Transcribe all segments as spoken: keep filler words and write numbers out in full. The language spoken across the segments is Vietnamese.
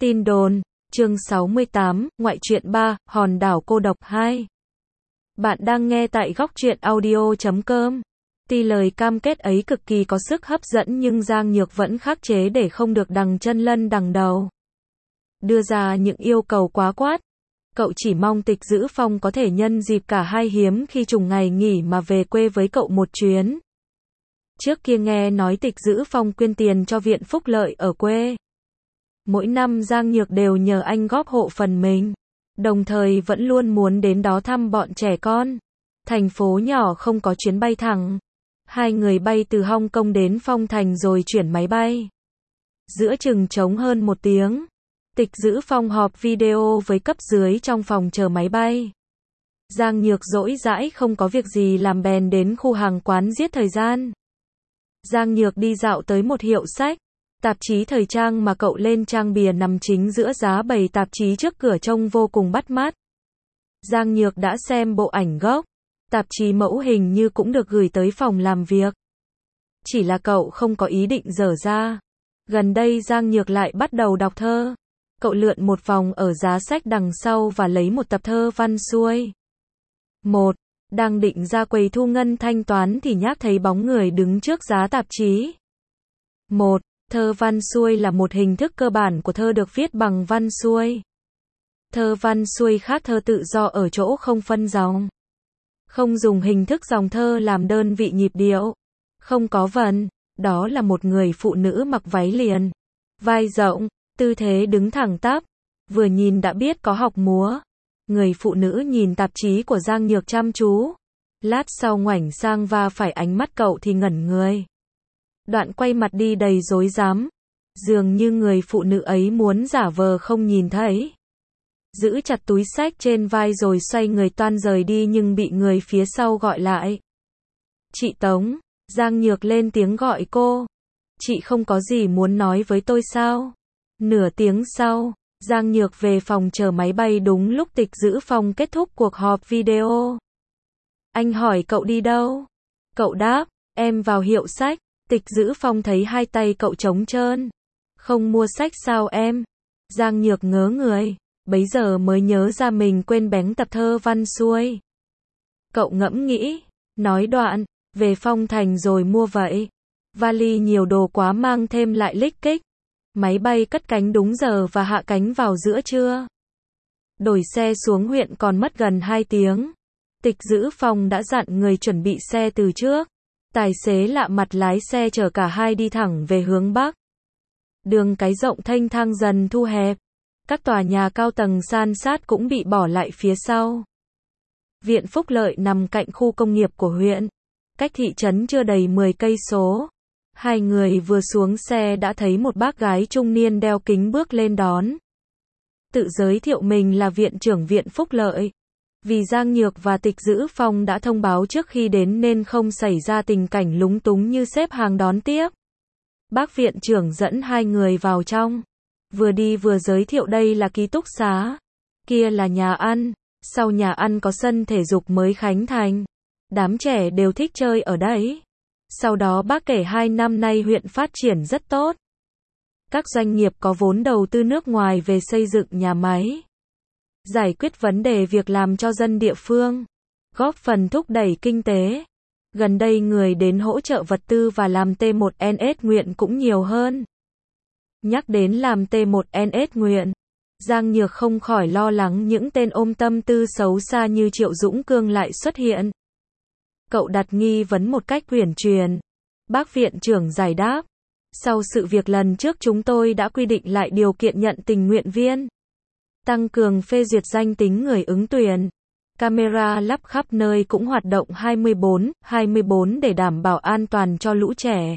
Tin đồn, chương sáu mươi tám, ngoại truyện ba, hòn đảo cô độc hai. Bạn đang nghe tại góc truyện audio chấm com. Tuy lời cam kết ấy cực kỳ có sức hấp dẫn nhưng Giang Nhược vẫn khắc chế để không được đằng chân lân đằng đầu. Đưa ra những yêu cầu quá quát. Cậu chỉ mong Tịch Dữ Phong có thể nhân dịp cả hai hiếm khi trùng ngày nghỉ mà về quê với cậu một chuyến. Trước kia nghe nói Tịch Dữ Phong quyên tiền cho viện phúc lợi ở quê. Mỗi năm Giang Nhược đều nhờ anh góp hộ phần mình. Đồng thời vẫn luôn muốn đến đó thăm bọn trẻ con. Thành phố nhỏ không có chuyến bay thẳng. Hai người bay từ Hong Kong đến Phong Thành rồi chuyển máy bay. Giữa chừng trống hơn một tiếng. Tịch Dữ Phong họp video với cấp dưới trong phòng chờ máy bay. Giang Nhược rỗi rãi không có việc gì làm bèn đến khu hàng quán giết thời gian. Giang Nhược đi dạo tới một hiệu sách. Tạp chí thời trang mà cậu lên trang bìa nằm chính giữa giá bày tạp chí trước cửa trông vô cùng bắt mắt. Giang Nhược đã xem bộ ảnh gốc. Tạp chí mẫu hình như cũng được gửi tới phòng làm việc. Chỉ là cậu không có ý định dở ra. Gần đây Giang Nhược lại bắt đầu đọc thơ. Cậu lượn một vòng ở giá sách đằng sau và lấy một tập thơ văn xuôi. Một. Đang định ra quầy thu ngân thanh toán thì nhác thấy bóng người đứng trước giá tạp chí. Một. Thơ văn xuôi là một hình thức cơ bản của thơ được viết bằng văn xuôi. Thơ văn xuôi khác thơ tự do ở chỗ không phân dòng. Không dùng hình thức dòng thơ làm đơn vị nhịp điệu. Không có vần. Đó là một người phụ nữ mặc váy liền. Vai rộng, tư thế đứng thẳng tắp. Vừa nhìn đã biết có học múa. Người phụ nữ nhìn tạp chí của Giang Nhược chăm chú. Lát sau ngoảnh sang va phải ánh mắt cậu thì ngẩn người. Đoạn quay mặt đi đầy rối rắm. Dường như người phụ nữ ấy muốn giả vờ không nhìn thấy. Giữ chặt túi xách trên vai rồi xoay người toan rời đi nhưng bị người phía sau gọi lại. Chị Tống, Giang Nhược lên tiếng gọi cô. Chị không có gì muốn nói với tôi sao? Nửa tiếng sau, Giang Nhược về phòng chờ máy bay đúng lúc Tịch Dữ Phong kết thúc cuộc họp video. Anh hỏi cậu đi đâu? Cậu đáp, em vào hiệu sách. Tịch Dữ Phong thấy hai tay cậu trống trơn. Không mua sách sao em? Giang Nhược ngớ người, bấy giờ mới nhớ ra mình quên bén tập thơ văn xuôi. Cậu ngẫm nghĩ, nói đoạn, về Phong Thành rồi mua vậy. Vali nhiều đồ quá mang thêm lại lích kích. Máy bay cất cánh đúng giờ và hạ cánh vào giữa trưa. Đổi xe xuống huyện còn mất gần hai tiếng. Tịch Dữ Phong đã dặn người chuẩn bị xe từ trước. Tài xế lạ mặt lái xe chở cả hai đi thẳng về hướng Bắc. Đường cái rộng thênh thang dần thu hẹp. Các tòa nhà cao tầng san sát cũng bị bỏ lại phía sau. Viện Phúc Lợi nằm cạnh khu công nghiệp của huyện. Cách thị trấn chưa đầy mười cây số. Hai người vừa xuống xe đã thấy một bác gái trung niên đeo kính bước lên đón. Tự giới thiệu mình là viện trưởng Viện Phúc Lợi. Vì Giang Nhược và Tịch Dữ Phong đã thông báo trước khi đến nên không xảy ra tình cảnh lúng túng như xếp hàng đón tiếp. Bác viện trưởng dẫn hai người vào trong. Vừa đi vừa giới thiệu đây là ký túc xá. Kia là nhà ăn. Sau nhà ăn có sân thể dục mới khánh thành. Đám trẻ đều thích chơi ở đấy. Sau đó bác kể hai năm nay huyện phát triển rất tốt. Các doanh nghiệp có vốn đầu tư nước ngoài về xây dựng nhà máy. Giải quyết vấn đề việc làm cho dân địa phương. Góp phần thúc đẩy kinh tế. Gần đây người đến hỗ trợ vật tư và làm T một N S nguyện cũng nhiều hơn. Nhắc đến làm T một N S nguyện, Giang Nhược không khỏi lo lắng những tên ôm tâm tư xấu xa như Triệu Dũng Cương lại xuất hiện. Cậu đặt nghi vấn một cách uyển chuyển. Bác viện trưởng giải đáp. Sau sự việc lần trước chúng tôi đã quy định lại điều kiện nhận tình nguyện viên. Tăng cường phê duyệt danh tính người ứng tuyển. Camera lắp khắp nơi cũng hoạt động hai mươi bốn trên hai mươi bốn để đảm bảo an toàn cho lũ trẻ.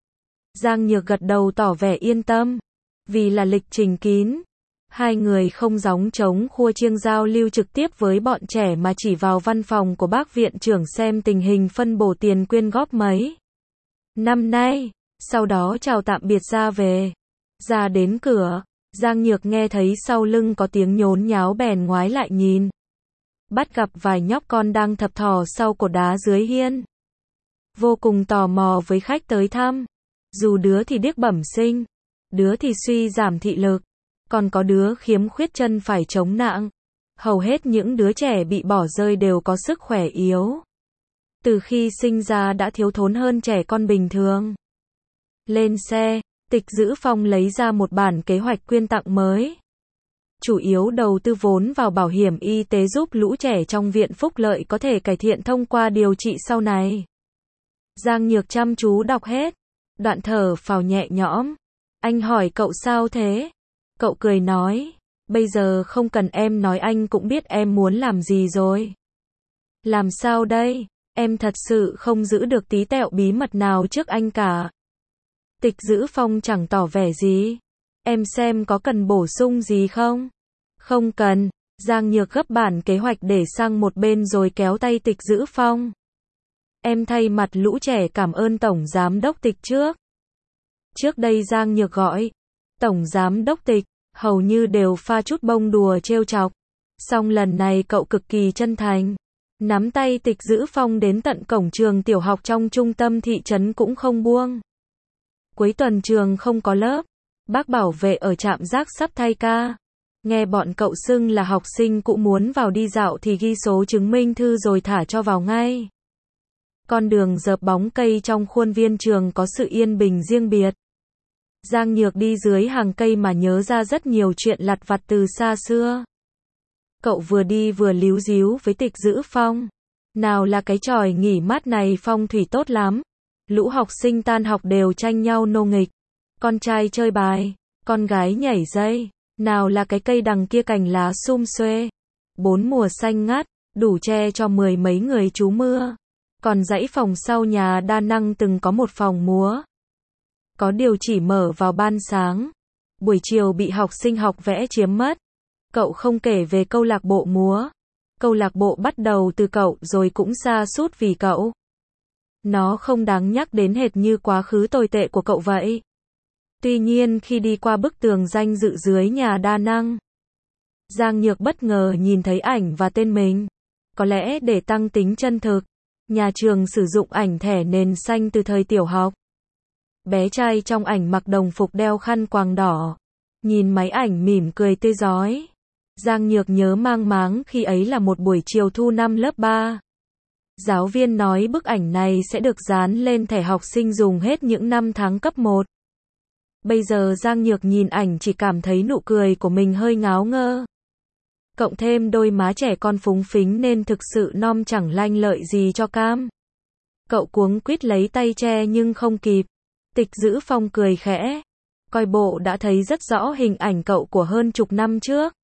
Giang Nhược gật đầu tỏ vẻ yên tâm. Vì là lịch trình kín. Hai người không gióng trống khua chiêng giao lưu trực tiếp với bọn trẻ mà chỉ vào văn phòng của bác viện trưởng xem tình hình phân bổ tiền quyên góp mấy năm nay. Sau đó chào tạm biệt ra về. Ra đến cửa. Giang Nhược nghe thấy sau lưng có tiếng nhốn nháo bèn ngoái lại nhìn. Bắt gặp vài nhóc con đang thập thò sau cột đá dưới hiên. Vô cùng tò mò với khách tới thăm. Dù đứa thì điếc bẩm sinh, đứa thì suy giảm thị lực, Còn có đứa khiếm khuyết chân phải chống nặng. Hầu hết những đứa trẻ bị bỏ rơi đều có sức khỏe yếu. Từ khi sinh ra đã thiếu thốn hơn trẻ con bình thường. Lên xe, Tịch Dữ Phong lấy ra một bản kế hoạch quyên tặng mới. Chủ yếu đầu tư vốn vào bảo hiểm y tế giúp lũ trẻ trong viện phúc lợi có thể cải thiện thông qua điều trị sau này. Giang Nhược chăm chú đọc hết. Đoạn thở phào nhẹ nhõm. Anh hỏi cậu sao thế? Cậu cười nói. Bây giờ không cần em nói anh cũng biết em muốn làm gì rồi. Làm sao đây? Em thật sự không giữ được tí tẹo bí mật nào trước anh cả. Tịch Dữ Phong chẳng tỏ vẻ gì. Em xem có cần bổ sung gì không? Không cần. Giang Nhược gấp bản kế hoạch để sang một bên rồi kéo tay Tịch Dữ Phong. Em thay mặt lũ trẻ cảm ơn Tổng Giám đốc Tịch trước. Trước đây Giang Nhược gọi Tổng Giám đốc Tịch, hầu như đều pha chút bông đùa trêu chọc. Song lần này cậu cực kỳ chân thành. Nắm tay Tịch Dữ Phong đến tận cổng trường tiểu học trong trung tâm thị trấn cũng không buông. Cuối tuần trường không có lớp. Bác bảo vệ ở trạm rác sắp thay ca. Nghe bọn cậu xưng là học sinh cũng muốn vào đi dạo thì ghi số chứng minh thư rồi thả cho vào ngay. Con đường dợp bóng cây trong khuôn viên trường có sự yên bình riêng biệt. Giang Nhược đi dưới hàng cây mà nhớ ra rất nhiều chuyện lặt vặt từ xa xưa. Cậu vừa đi vừa líu díu với Tịch Dữ Phong. Nào là cái chòi nghỉ mát này phong thủy tốt lắm. Lũ học sinh tan học đều tranh nhau nô nghịch. Con trai chơi bài, con gái nhảy dây. Nào là cái cây đằng kia cành lá sum xuê. Bốn mùa xanh ngát, đủ che cho mười mấy người trú mưa. Còn dãy phòng sau nhà đa năng từng có một phòng múa. Có điều chỉ mở vào ban sáng. Buổi chiều bị học sinh học vẽ chiếm mất. Cậu không kể về câu lạc bộ múa. Câu lạc bộ bắt đầu từ cậu rồi cũng sa sút vì cậu. Nó không đáng nhắc đến hệt như quá khứ tồi tệ của cậu vậy. Tuy nhiên khi đi qua bức tường danh dự dưới nhà đa năng, Giang Nhược bất ngờ nhìn thấy ảnh và tên mình. Có lẽ để tăng tính chân thực, nhà trường sử dụng ảnh thẻ nền xanh từ thời tiểu học. Bé trai trong ảnh mặc đồng phục đeo khăn quàng đỏ. Nhìn máy ảnh mỉm cười tươi rói. Giang Nhược nhớ mang máng khi ấy là một buổi chiều thu năm lớp ba. Giáo viên nói bức ảnh này sẽ được dán lên thẻ học sinh dùng hết những năm tháng cấp một. Bây giờ Giang Nhược nhìn ảnh chỉ cảm thấy nụ cười của mình hơi ngáo ngơ. Cộng thêm đôi má trẻ con phúng phính nên thực sự nom chẳng lanh lợi gì cho cam. Cậu cuống quýt lấy tay che nhưng không kịp. Tịch Dữ Phong cười khẽ. Coi bộ đã thấy rất rõ hình ảnh cậu của hơn chục năm trước.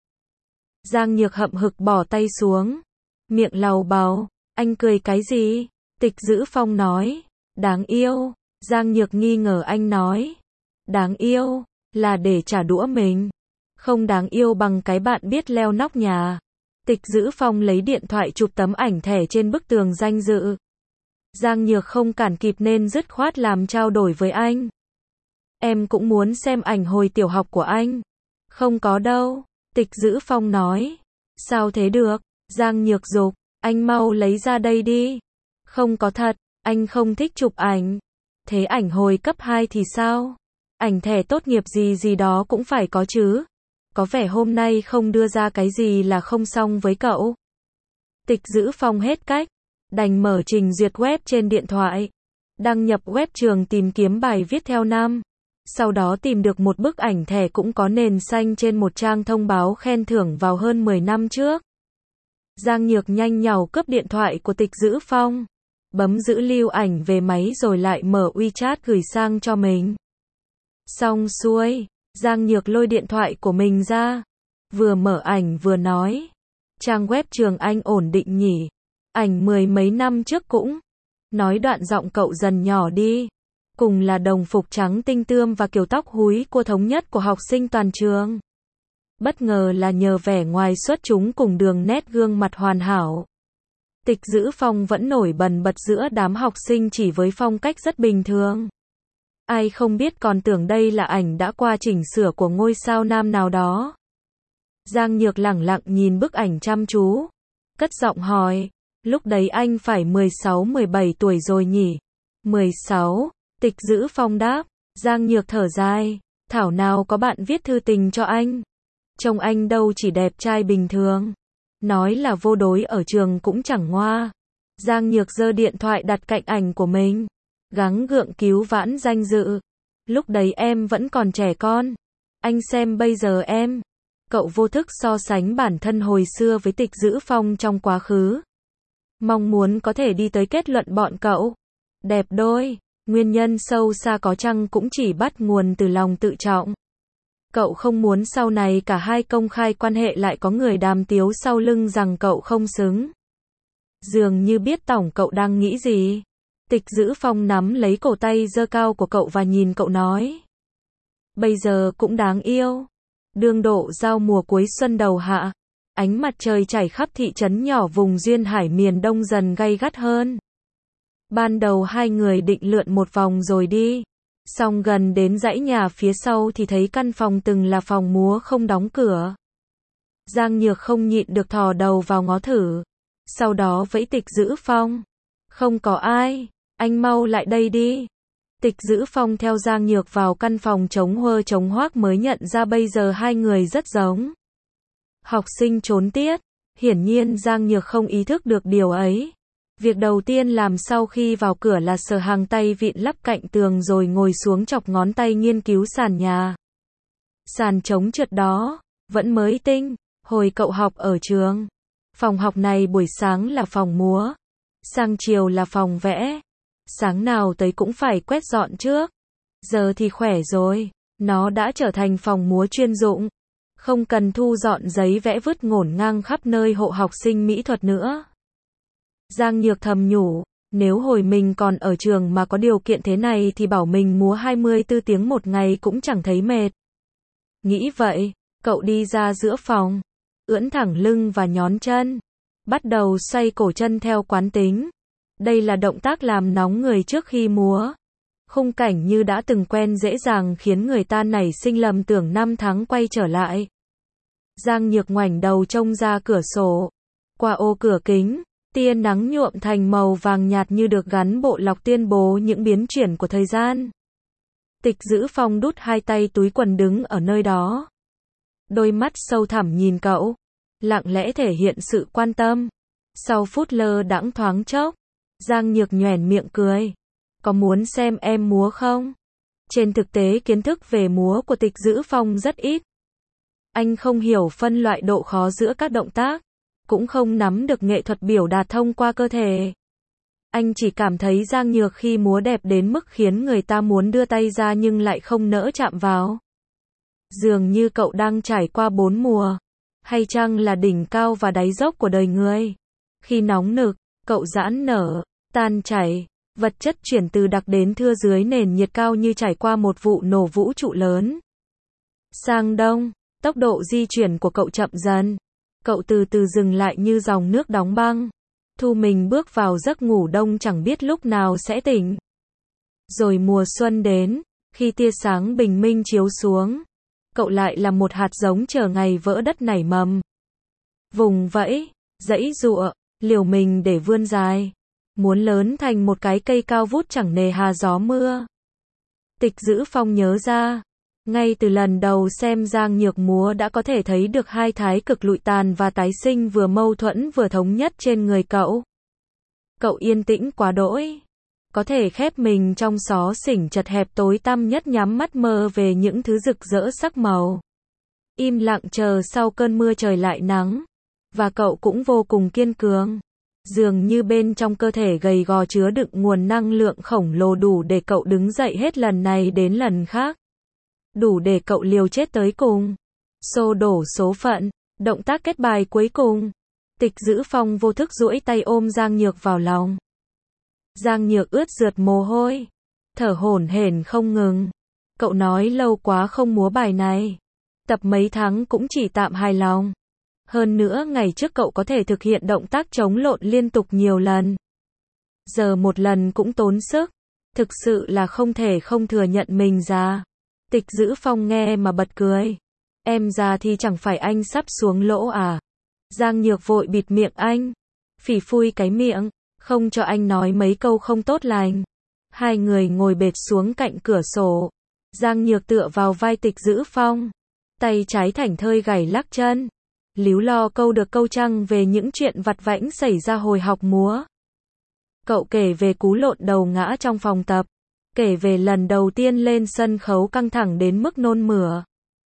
Giang Nhược hậm hực bỏ tay xuống. Miệng lầu bầu. Anh cười cái gì? Tịch Dữ Phong nói. Đáng yêu. Giang Nhược nghi ngờ anh nói. Đáng yêu. Là để trả đũa mình. Không đáng yêu bằng cái bạn biết leo nóc nhà. Tịch Dữ Phong lấy điện thoại chụp tấm ảnh thẻ trên bức tường danh dự. Giang Nhược không cản kịp nên dứt khoát làm trao đổi với anh. Em cũng muốn xem ảnh hồi tiểu học của anh. Không có đâu. Tịch Dữ Phong nói. Sao thế được? Giang Nhược giục. Anh mau lấy ra đây đi. Không có thật. Anh không thích chụp ảnh. Thế ảnh hồi cấp hai thì sao? Ảnh thẻ tốt nghiệp gì gì đó cũng phải có chứ. Có vẻ hôm nay không đưa ra cái gì là không xong với cậu. Tịch Dữ Phong hết cách. Đành mở trình duyệt web trên điện thoại. Đăng nhập web trường tìm kiếm bài viết theo năm. Sau đó tìm được một bức ảnh thẻ cũng có nền xanh trên một trang thông báo khen thưởng vào hơn mười năm trước. Giang Nhược nhanh nhảu cướp điện thoại của Tịch Dữ Phong. Bấm giữ lưu ảnh về máy rồi lại mở WeChat gửi sang cho mình. Xong xuôi, Giang Nhược lôi điện thoại của mình ra. Vừa mở ảnh vừa nói. Trang web trường anh ổn định nhỉ. Ảnh mười mấy năm trước cũng. Nói đoạn giọng cậu dần nhỏ đi. Cùng là đồng phục trắng tinh tươm và kiểu tóc húi của thống nhất của học sinh toàn trường. Bất ngờ là nhờ vẻ ngoài xuất chúng cùng đường nét gương mặt hoàn hảo. Tịch Dữ Phong vẫn nổi bần bật giữa đám học sinh chỉ với phong cách rất bình thường. Ai không biết còn tưởng đây là ảnh đã qua chỉnh sửa của ngôi sao nam nào đó. Giang Nhược lẳng lặng nhìn bức ảnh chăm chú. Cất giọng hỏi. Lúc đấy anh phải mười sáu mười bảy tuổi rồi nhỉ? mười sáu. Tịch Dữ Phong đáp. Giang Nhược thở dài. Thảo nào có bạn viết thư tình cho anh. Trông anh đâu chỉ đẹp trai bình thường. Nói là vô đối ở trường cũng chẳng ngoa. Giang Nhược giơ điện thoại đặt cạnh ảnh của mình. Gắng gượng cứu vãn danh dự. Lúc đấy em vẫn còn trẻ con. Anh xem bây giờ em. Cậu vô thức so sánh bản thân hồi xưa với Tịch Dữ Phong trong quá khứ. Mong muốn có thể đi tới kết luận bọn cậu đẹp đôi. Nguyên nhân sâu xa có chăng cũng chỉ bắt nguồn từ lòng tự trọng. Cậu không muốn sau này cả hai công khai quan hệ lại có người đàm tiếu sau lưng rằng cậu không xứng. Dường như biết tổng cậu đang nghĩ gì. Tịch Dữ Phong nắm lấy cổ tay giơ cao của cậu và nhìn cậu nói. Bây giờ cũng đáng yêu. Đương độ giao mùa cuối xuân đầu hạ. Ánh mặt trời chảy khắp thị trấn nhỏ vùng duyên hải miền Đông dần gay gắt hơn. Ban đầu hai người định lượn một vòng rồi đi. Xong gần đến dãy nhà phía sau thì thấy căn phòng từng là phòng múa không đóng cửa. Giang Nhược không nhịn được thò đầu vào ngó thử. Sau đó vẫy Tịch Dữ Phong. Không có ai, anh mau lại đây đi. Tịch Dữ Phong theo Giang Nhược vào căn phòng trống huơ trống hoác mới nhận ra bây giờ hai người rất giống. Học sinh trốn tiết. Hiển nhiên Giang Nhược không ý thức được điều ấy. Việc đầu tiên làm sau khi vào cửa là sờ hàng tay vịn lắp cạnh tường rồi ngồi xuống chọc ngón tay nghiên cứu sàn nhà. Sàn trống trượt đó, vẫn mới tinh, hồi cậu học ở trường. Phòng học này buổi sáng là phòng múa, sang chiều là phòng vẽ. Sáng nào tới cũng phải quét dọn trước. Giờ thì khỏe rồi, nó đã trở thành phòng múa chuyên dụng. Không cần thu dọn giấy vẽ vứt ngổn ngang khắp nơi hộ học sinh mỹ thuật nữa. Giang Nhược thầm nhủ, nếu hồi mình còn ở trường mà có điều kiện thế này thì bảo mình múa hai mươi tư tiếng một ngày cũng chẳng thấy mệt. Nghĩ vậy, cậu đi ra giữa phòng, ưỡn thẳng lưng và nhón chân, bắt đầu xoay cổ chân theo quán tính. Đây là động tác làm nóng người trước khi múa. Khung cảnh như đã từng quen dễ dàng khiến người ta nảy sinh lầm tưởng năm tháng quay trở lại. Giang Nhược ngoảnh đầu trông ra cửa sổ. Qua ô cửa kính, tia nắng nhuộm thành màu vàng nhạt như được gắn bộ lọc tuyên bố những biến chuyển của thời gian. Tịch Dữ Phong đút hai tay túi quần đứng ở nơi đó. Đôi mắt sâu thẳm nhìn cậu, lặng lẽ thể hiện sự quan tâm. Sau phút lơ đãng thoáng chốc, Giang Nhược nhoẻn miệng cười. Có muốn xem em múa không? Trên thực tế kiến thức về múa của Tịch Dữ Phong rất ít. Anh không hiểu phân loại độ khó giữa các động tác, cũng không nắm được nghệ thuật biểu đạt thông qua cơ thể. Anh chỉ cảm thấy Giang Nhược khi múa đẹp đến mức khiến người ta muốn đưa tay ra nhưng lại không nỡ chạm vào. Dường như cậu đang trải qua bốn mùa, hay chăng là đỉnh cao và đáy dốc của đời người. Khi nóng nực, cậu giãn nở, tan chảy, vật chất chuyển từ đặc đến thưa dưới nền nhiệt cao như trải qua một vụ nổ vũ trụ lớn. Sang đông, tốc độ di chuyển của cậu chậm dần. Cậu từ từ dừng lại như dòng nước đóng băng. Thu mình bước vào giấc ngủ đông chẳng biết lúc nào sẽ tỉnh. Rồi mùa xuân đến, khi tia sáng bình minh chiếu xuống, cậu lại là một hạt giống chờ ngày vỡ đất nảy mầm. Vùng vẫy, giãy giụa, liều mình để vươn dài, muốn lớn thành một cái cây cao vút chẳng nề hà gió mưa. Tịch Dữ Phong nhớ ra, ngay từ lần đầu xem Giang Nhược múa đã có thể thấy được hai thái cực lụi tàn và tái sinh vừa mâu thuẫn vừa thống nhất trên người cậu. Cậu yên tĩnh quá đỗi, có thể khép mình trong xó xỉnh chật hẹp tối tăm nhất nhắm mắt mơ về những thứ rực rỡ sắc màu. Im lặng chờ sau cơn mưa trời lại nắng, và cậu cũng vô cùng kiên cường. Dường như bên trong cơ thể gầy gò chứa đựng nguồn năng lượng khổng lồ đủ để cậu đứng dậy hết lần này đến lần khác. Đủ để cậu liều chết tới cùng. Xô đổ số phận, động tác kết bài cuối cùng. Tịch Dữ Phong vô thức duỗi tay ôm Giang Nhược vào lòng. Giang Nhược ướt rượt mồ hôi, thở hổn hển không ngừng. Cậu nói lâu quá không múa bài này. Tập mấy tháng cũng chỉ tạm hài lòng. Hơn nữa ngày trước cậu có thể thực hiện động tác chống lộn liên tục nhiều lần. Giờ một lần cũng tốn sức. Thực sự là không thể không thừa nhận mình già. Tịch Dữ Phong nghe mà bật cười. Em già thì chẳng phải anh sắp xuống lỗ à? Giang Nhược vội bịt miệng anh. Phỉ phui cái miệng, không cho anh nói mấy câu không tốt lành. Hai người ngồi bệt xuống cạnh cửa sổ. Giang Nhược tựa vào vai Tịch Dữ Phong. tay trái thảnh thơi gảy lắc chân, líu lo câu được câu trăng về những chuyện vặt vãnh xảy ra hồi học múa. Cậu kể về cú lộn đầu ngã trong phòng tập, kể về lần đầu tiên lên sân khấu căng thẳng đến mức nôn mửa,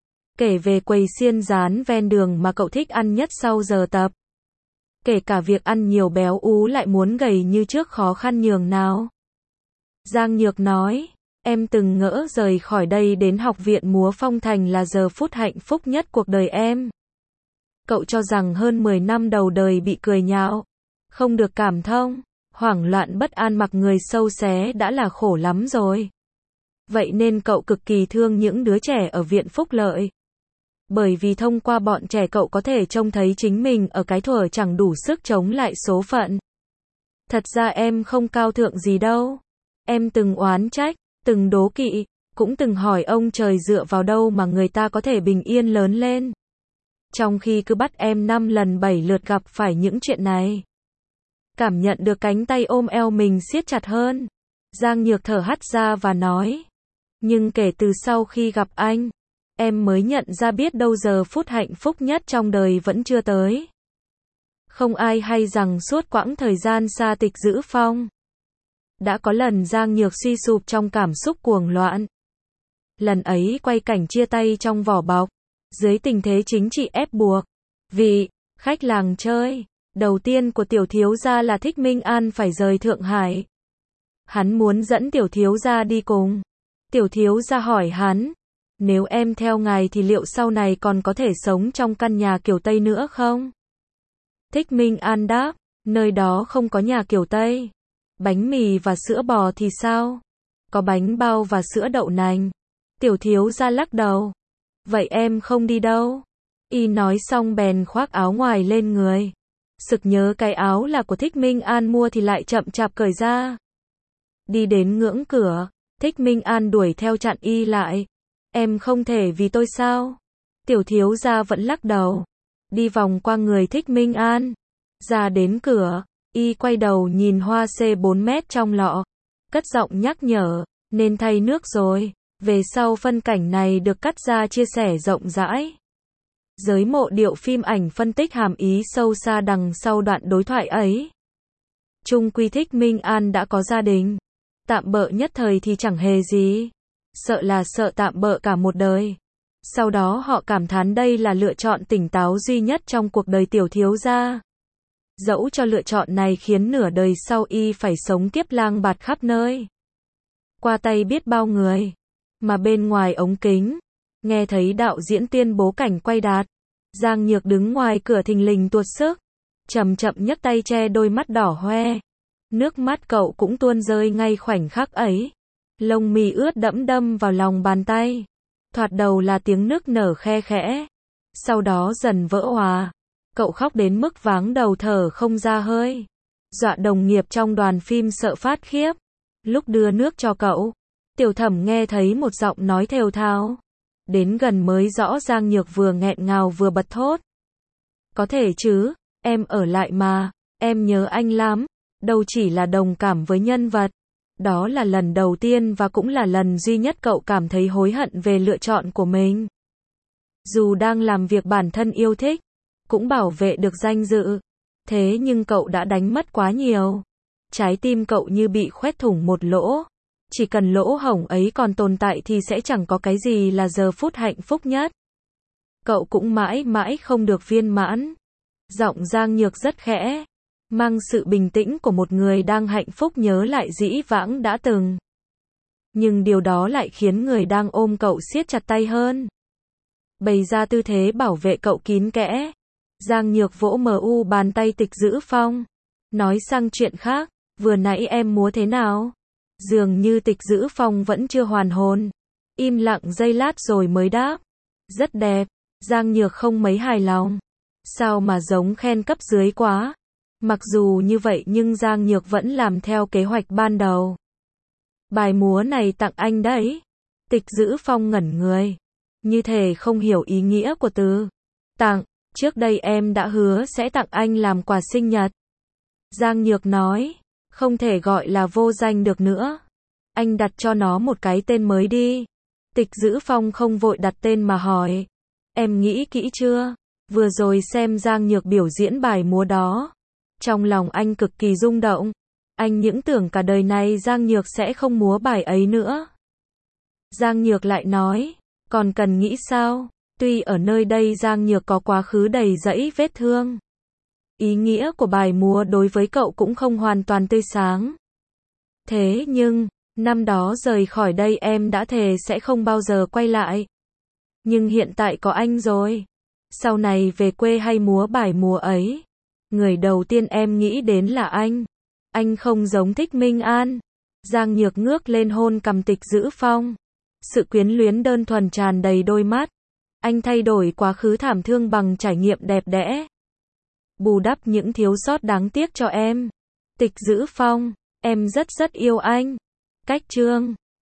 kể về quầy xiên rán ven đường mà cậu thích ăn nhất sau giờ tập, kể cả việc ăn nhiều béo ú lại muốn gầy như trước khó khăn nhường nào. Giang Nhược nói, em từng ngỡ rời khỏi đây đến học viện múa Phong Thành là giờ phút hạnh phúc nhất cuộc đời em. Cậu cho rằng hơn mười năm đầu đời bị cười nhạo, không được cảm thông, hoảng loạn bất an mặc người sâu xé đã là khổ lắm rồi. Vậy nên cậu cực kỳ thương những đứa trẻ ở viện phúc lợi. Bởi vì thông qua bọn trẻ cậu có thể trông thấy chính mình ở cái thuở chẳng đủ sức chống lại số phận. Thật ra em không cao thượng gì đâu. Em từng oán trách, từng đố kỵ, cũng từng hỏi ông trời dựa vào đâu mà người ta có thể bình yên lớn lên. Trong khi cứ bắt em năm lần bảy lượt gặp phải những chuyện này. Cảm nhận được cánh tay ôm eo mình siết chặt hơn. Giang Nhược thở hắt ra và nói. Nhưng kể từ sau khi gặp anh, em mới nhận ra biết đâu giờ phút hạnh phúc nhất trong đời vẫn chưa tới. Không ai hay rằng suốt quãng thời gian xa Tịch Dữ Phong, đã có lần Giang Nhược suy sụp trong cảm xúc cuồng loạn. Lần ấy quay cảnh chia tay trong vỏ bọc, dưới tình thế chính trị ép buộc. Vị khách làng chơi đầu tiên của tiểu thiếu gia là Thích Minh An phải rời Thượng Hải. Hắn muốn dẫn tiểu thiếu gia đi cùng. Tiểu thiếu gia hỏi hắn, nếu em theo ngài thì liệu sau này còn có thể sống trong căn nhà kiểu Tây nữa không? Thích Minh An đáp, nơi đó không có nhà kiểu Tây. Bánh mì và sữa bò thì sao? Có bánh bao và sữa đậu nành. Tiểu thiếu gia lắc đầu. Vậy em không đi đâu. Y nói xong bèn khoác áo ngoài lên người. Sực nhớ cái áo là của Thích Minh An mua thì lại chậm chạp cởi ra. Đi đến ngưỡng cửa, Thích Minh An đuổi theo chặn Y lại. Em không thể vì tôi sao? Tiểu thiếu gia vẫn lắc đầu. Đi vòng qua người Thích Minh An. Ra đến cửa, Y quay đầu nhìn hoa xê bốn mét trong lọ. Cất giọng nhắc nhở, nên thay nước rồi. Về sau phân cảnh này được cắt ra chia sẻ rộng rãi. Giới mộ điệu phim ảnh phân tích hàm ý sâu xa đằng sau đoạn đối thoại ấy. Chung quy Thích Minh An đã có gia đình. Tạm bợ nhất thời thì chẳng hề gì. Sợ là sợ tạm bợ cả một đời. Sau đó họ cảm thán đây là lựa chọn tỉnh táo duy nhất trong cuộc đời tiểu thiếu gia. Dẫu cho lựa chọn này khiến nửa đời sau Y phải sống kiếp lang bạt khắp nơi. Qua tay biết bao người. Mà bên ngoài ống kính, nghe thấy đạo diễn tuyên bố cảnh quay đạt. Giang Nhược đứng ngoài cửa thình lình tuột sức. Chậm chậm nhấc tay che đôi mắt đỏ hoe. Nước mắt cậu cũng tuôn rơi ngay khoảnh khắc ấy. Lông mi ướt đẫm đâm vào lòng bàn tay. Thoạt đầu là tiếng nức nở khe khẽ. Sau đó dần vỡ òa. Cậu khóc đến mức váng đầu thở không ra hơi. Dọa đồng nghiệp trong đoàn phim sợ phát khiếp. Lúc đưa nước cho cậu, Tiểu Thẩm nghe thấy một giọng nói thều thào. Đến gần mới rõ Giang Nhược vừa nghẹn ngào vừa bật thốt. Có thể chứ, em ở lại mà, em nhớ anh lắm. Đâu chỉ là đồng cảm với nhân vật. Đó là lần đầu tiên và cũng là lần duy nhất cậu cảm thấy hối hận về lựa chọn của mình. Dù đang làm việc bản thân yêu thích, cũng bảo vệ được danh dự. Thế nhưng cậu đã đánh mất quá nhiều. Trái tim cậu như bị khoét thủng một lỗ. Chỉ cần lỗ hổng ấy còn tồn tại thì sẽ chẳng có cái gì là giờ phút hạnh phúc nhất. Cậu cũng mãi mãi không được viên mãn. Giọng Giang Nhược rất khẽ, mang sự bình tĩnh của một người đang hạnh phúc nhớ lại dĩ vãng đã từng. Nhưng điều đó lại khiến người đang ôm cậu siết chặt tay hơn. Bày ra tư thế bảo vệ cậu kín kẽ. Giang Nhược vỗ mờ u bàn tay Tịch Dữ Phong. Nói sang chuyện khác, vừa nãy em múa thế nào? Dường như Tịch Dữ Phong vẫn chưa hoàn hồn. Im lặng giây lát rồi mới đáp. Rất đẹp. Giang Nhược không mấy hài lòng. Sao mà giống khen cấp dưới quá. Mặc dù như vậy nhưng Giang Nhược vẫn làm theo kế hoạch ban đầu. Bài múa này tặng anh đấy. Tịch Dữ Phong ngẩn người. Như thể không hiểu ý nghĩa của từ tặng. Trước đây em đã hứa sẽ tặng anh làm quà sinh nhật. Giang Nhược nói. Không thể gọi là vô danh được nữa. Anh đặt cho nó một cái tên mới đi. Tịch Dữ Phong không vội đặt tên mà hỏi. Em nghĩ kỹ chưa? Vừa rồi xem Giang Nhược biểu diễn bài múa đó. Trong lòng anh cực kỳ rung động. Anh những tưởng cả đời này Giang Nhược sẽ không múa bài ấy nữa. Giang Nhược lại nói, còn cần nghĩ sao? Tuy ở nơi đây Giang Nhược có quá khứ đầy rẫy vết thương. Ý nghĩa của bài múa đối với cậu cũng không hoàn toàn tươi sáng. Thế nhưng, năm đó rời khỏi đây em đã thề sẽ không bao giờ quay lại. Nhưng hiện tại có anh rồi. Sau này về quê hay múa bài múa ấy, người đầu tiên em nghĩ đến là anh. Anh không giống Thích Minh An. Giang Nhược ngước lên hôn cằm Tịch Dữ Phong. Sự quyến luyến đơn thuần tràn đầy đôi mắt. Anh thay đổi quá khứ thảm thương bằng trải nghiệm đẹp đẽ. Bù đắp những thiếu sót đáng tiếc cho em. Tịch Dữ Phong, em rất rất yêu anh. Cách chương